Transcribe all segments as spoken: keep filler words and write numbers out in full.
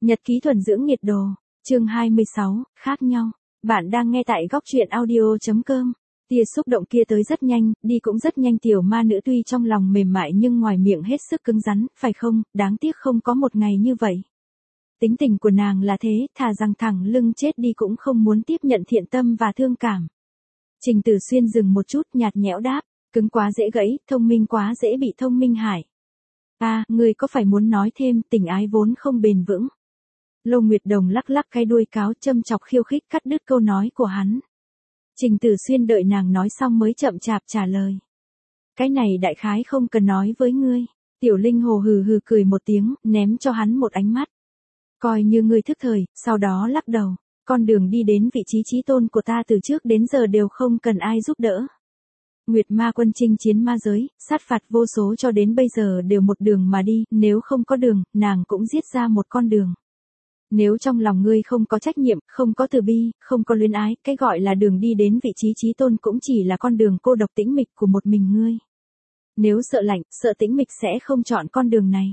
Nhật ký thuần dưỡng nhiệt độ, chương hai mươi sáu, khác nhau. Bạn đang nghe tại góc truyện audio.com. Tia xúc động kia tới rất nhanh, đi cũng rất nhanh. Tiểu ma nữ tuy trong lòng mềm mại nhưng ngoài miệng hết sức cứng rắn, phải không, đáng tiếc không có một ngày như vậy. Tính tình của nàng là thế, thà rằng thẳng lưng chết đi cũng không muốn tiếp nhận thiện tâm và thương cảm. Trình Tử Xuyên dừng một chút, nhạt nhẽo đáp, cứng quá dễ gãy, thông minh quá dễ bị thông minh hại. À, người có phải muốn nói thêm, tình ái vốn không bền vững. Lô Nguyệt Đồng lắc lắc cái đuôi cáo, châm chọc khiêu khích cắt đứt câu nói của hắn. Trình Tử Xuyên đợi nàng nói xong mới chậm chạp trả lời. Cái này đại khái không cần nói với ngươi. Tiểu Linh Hồ hừ hừ cười một tiếng, ném cho hắn một ánh mắt. Coi như ngươi thức thời, sau đó lắc đầu. Con đường đi đến vị trí chí tôn của ta từ trước đến giờ đều không cần ai giúp đỡ. Nguyệt Ma quân chinh chiến ma giới, sát phạt vô số cho đến bây giờ đều một đường mà đi, nếu không có đường, nàng cũng giết ra một con đường. Nếu trong lòng ngươi không có trách nhiệm, không có từ bi, không có luyến ái, cái gọi là đường đi đến vị trí chí tôn cũng chỉ là con đường cô độc tĩnh mịch của một mình ngươi. Nếu sợ lạnh, sợ tĩnh mịch sẽ không chọn con đường này.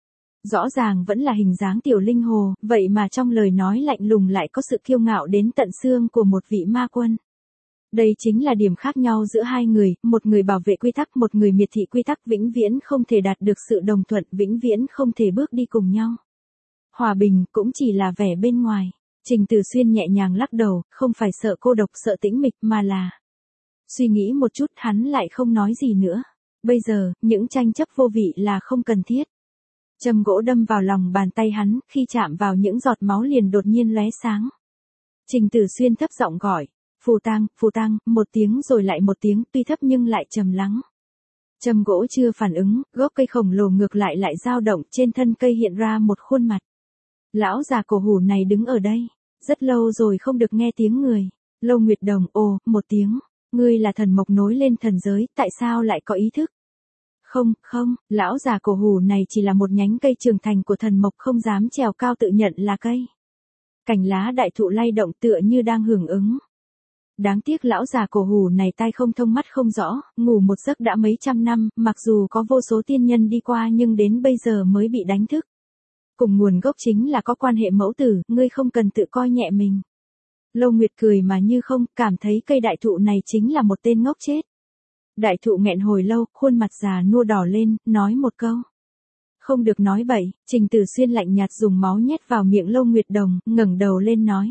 Rõ ràng vẫn là hình dáng Tiểu Linh Hồ, vậy mà trong lời nói lạnh lùng lại có sự kiêu ngạo đến tận xương của một vị ma quân. Đây chính là điểm khác nhau giữa hai người, một người bảo vệ quy tắc, một người miệt thị quy tắc, vĩnh viễn không thể đạt được sự đồng thuận, vĩnh viễn không thể bước đi cùng nhau. Hòa bình cũng chỉ là vẻ bên ngoài. Trình Tử Xuyên nhẹ nhàng lắc đầu, không phải sợ cô độc, sợ tĩnh mịch mà là... Suy nghĩ một chút hắn lại không nói gì nữa. Bây giờ, những tranh chấp vô vị là không cần thiết. Châm gỗ đâm vào lòng bàn tay hắn, khi chạm vào những giọt máu liền đột nhiên lóe sáng. Trình Tử Xuyên thấp giọng gọi, phù tang, phù tang, một tiếng rồi lại một tiếng, tuy thấp nhưng lại trầm lắng. Châm gỗ chưa phản ứng, gốc cây khổng lồ ngược lại lại dao động, trên thân cây hiện ra một khuôn mặt. Lão già cổ hủ này đứng ở đây, rất lâu rồi không được nghe tiếng người. Lô Nguyệt Đồng, ồ, một tiếng, ngươi là thần mộc nối lên thần giới, tại sao lại có ý thức? Không, không, lão già cổ hủ này chỉ là một nhánh cây trưởng thành của thần mộc, không dám trèo cao tự nhận là cây. Cành lá đại thụ lay động tựa như đang hưởng ứng. Đáng tiếc lão già cổ hủ này tai không thông mắt không rõ, ngủ một giấc đã mấy trăm năm, mặc dù có vô số tiên nhân đi qua nhưng đến bây giờ mới bị đánh thức. Cùng nguồn gốc chính là có quan hệ mẫu tử, ngươi không cần tự coi nhẹ mình. Lô Nguyệt cười mà như không, cảm thấy cây đại thụ này chính là một tên ngốc chết. Đại thụ nghẹn hồi lâu, khuôn mặt già nua đỏ lên, nói một câu. Không được nói bậy. Trình Tử Xuyên lạnh nhạt dùng máu nhét vào miệng Lô Nguyệt Đồng, ngẩng đầu lên nói.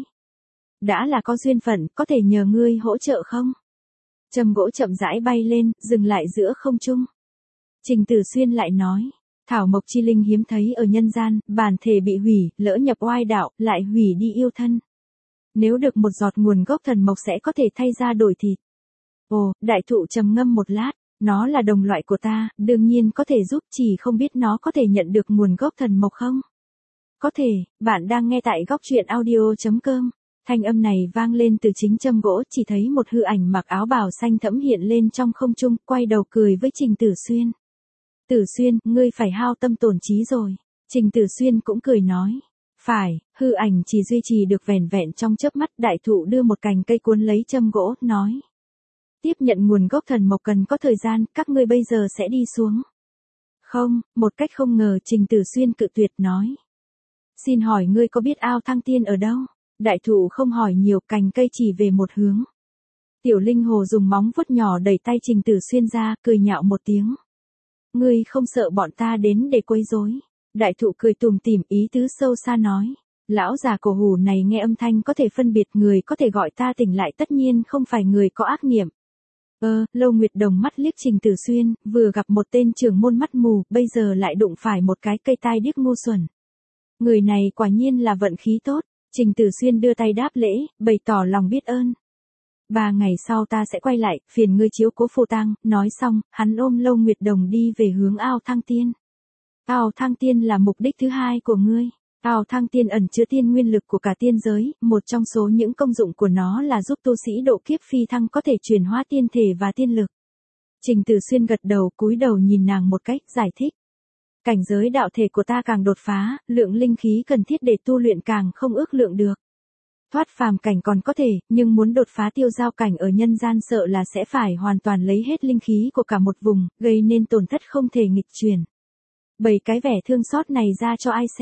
Đã là có duyên phận, có thể nhờ ngươi hỗ trợ không? Châm gỗ chậm rãi bay lên, dừng lại giữa không trung. Trình Tử Xuyên lại nói. Thảo mộc chi linh hiếm thấy ở nhân gian, bản thể bị hủy, lỡ nhập oai đạo, lại hủy đi yêu thân. Nếu được một giọt nguồn gốc thần mộc sẽ có thể thay ra đổi thịt. Ồ, đại thụ trầm ngâm một lát, nó là đồng loại của ta, đương nhiên có thể giúp, chỉ không biết nó có thể nhận được nguồn gốc thần mộc không? Có thể, bạn đang nghe tại góc truyện audio.com. Thanh âm này vang lên từ chính châm gỗ, chỉ thấy một hư ảnh mặc áo bào xanh thẫm hiện lên trong không trung, quay đầu cười với Trình Tử Xuyên. Tử Xuyên, ngươi phải hao tâm tổn trí rồi. Trình Tử Xuyên cũng cười nói. Phải, hư ảnh chỉ duy trì được vẻn vẹn trong chớp mắt, đại thụ đưa một cành cây cuốn lấy châm gỗ, nói. Tiếp nhận nguồn gốc thần mộc cần có thời gian, các ngươi bây giờ sẽ đi xuống. Không, một cách không ngờ Trình Tử Xuyên cự tuyệt nói. Xin hỏi ngươi có biết ao Thăng Tiên ở đâu? Đại thụ không hỏi nhiều, cành cây chỉ về một hướng. Tiểu Linh Hồ dùng móng vuốt nhỏ đẩy tay Trình Tử Xuyên ra, cười nhạo một tiếng. Ngươi không sợ bọn ta đến để quấy rối? Đại thụ cười tủm tỉm, ý tứ sâu xa nói. Lão già cổ hủ này nghe âm thanh có thể phân biệt người có thể gọi ta tỉnh lại, tất nhiên không phải người có ác niệm. Ơ, Lô Nguyệt Đồng mắt liếc Trình Tử Xuyên, vừa gặp một tên trưởng môn mắt mù, bây giờ lại đụng phải một cái cây tai điếc ngu xuẩn. Người này quả nhiên là vận khí tốt. Trình Tử Xuyên đưa tay đáp lễ, bày tỏ lòng biết ơn. Ba ngày sau ta sẽ quay lại, phiền ngươi chiếu cố phù tang. Nói xong, hắn ôm Lô Nguyệt Đồng đi về hướng ao Thăng Tiên. Ao Thăng Tiên là mục đích thứ hai của ngươi. Ao Thăng Tiên ẩn chứa tiên nguyên lực của cả tiên giới, một trong số những công dụng của nó là giúp tu sĩ độ kiếp phi thăng có thể chuyển hóa tiên thể và tiên lực. Trình Tử Xuyên gật đầu, cúi đầu nhìn nàng một cách, giải thích. Cảnh giới đạo thể của ta càng đột phá, lượng linh khí cần thiết để tu luyện càng không ước lượng được. Thoát phàm cảnh còn có thể, nhưng muốn đột phá tiêu giao cảnh ở nhân gian sợ là sẽ phải hoàn toàn lấy hết linh khí của cả một vùng, gây nên tổn thất không thể nghịch chuyển. Bày cái vẻ thương xót này ra cho ai xem.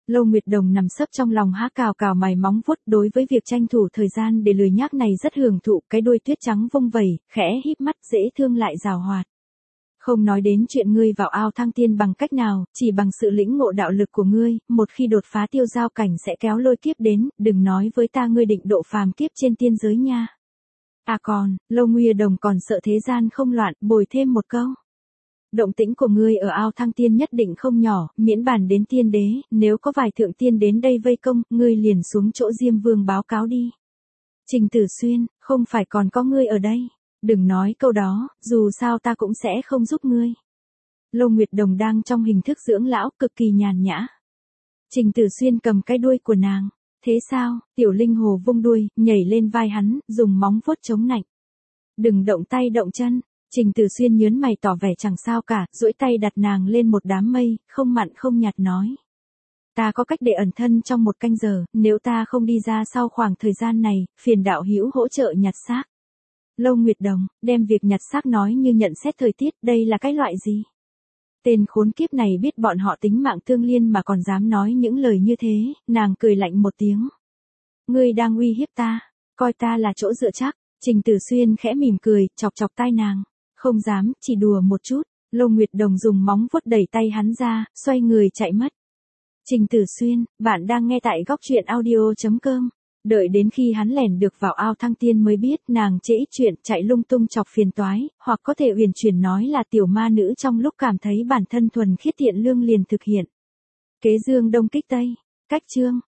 Lâu Nguyệt Đồng nằm sấp trong lòng há cào cào mày móng vuốt, đối với việc tranh thủ thời gian để lười nhác này rất hưởng thụ, cái đuôi tuyết trắng vung vẩy, khẽ híp mắt dễ thương lại giàu hoạt. Không nói đến chuyện ngươi vào ao thăng tiên bằng cách nào, chỉ bằng sự lĩnh ngộ đạo lực của ngươi, một khi đột phá tiêu giao cảnh sẽ kéo lôi kiếp đến, đừng nói với ta ngươi định độ phàm kiếp trên tiên giới nha. À còn, Lâu Nguyệt Đồng còn sợ thế gian không loạn, bồi thêm một câu. Động tĩnh của ngươi ở ao thăng tiên nhất định không nhỏ, miễn bàn đến tiên đế, nếu có vài thượng tiên đến đây vây công, ngươi liền xuống chỗ Diêm Vương báo cáo đi. Trình Tử Xuyên, không phải còn có ngươi ở đây. Đừng nói câu đó, dù sao ta cũng sẽ không giúp ngươi. Lâu Nguyệt Đồng đang trong hình thức dưỡng lão, cực kỳ nhàn nhã. Trình Tử Xuyên cầm cái đuôi của nàng. Thế sao? Tiểu Linh Hồ vung đuôi, nhảy lên vai hắn, dùng móng vuốt chống nạnh. Đừng động tay động chân. Trình Tử Xuyên nhớn mày tỏ vẻ chẳng sao cả, duỗi tay đặt nàng lên một đám mây, không mặn không nhạt nói. Ta có cách để ẩn thân trong một canh giờ, nếu ta không đi ra sau khoảng thời gian này, phiền đạo hữu hỗ trợ nhặt xác. Lâu Nguyệt Đồng, đem việc nhặt xác nói như nhận xét thời tiết, đây là cái loại gì? Tên khốn kiếp này biết bọn họ tính mạng tương liên mà còn dám nói những lời như thế, nàng cười lạnh một tiếng. Ngươi đang uy hiếp ta, coi ta là chỗ dựa chắc. Trình Tử Xuyên khẽ mỉm cười, chọc chọc tai nàng. Không dám, chỉ đùa một chút. Lâu Nguyệt Đồng dùng móng vuốt đẩy tay hắn ra, xoay người chạy mất. Trình Tử Xuyên, bạn đang nghe tại góc truyện audio chấm com. Đợi đến khi hắn lẻn được vào ao thăng tiên mới biết nàng chễ ít chuyện chạy lung tung chọc phiền toái, hoặc có thể huyền chuyển nói là tiểu ma nữ trong lúc cảm thấy bản thân thuần khiết thiện lương liền thực hiện. Kế dương đông kích tây, cách chương.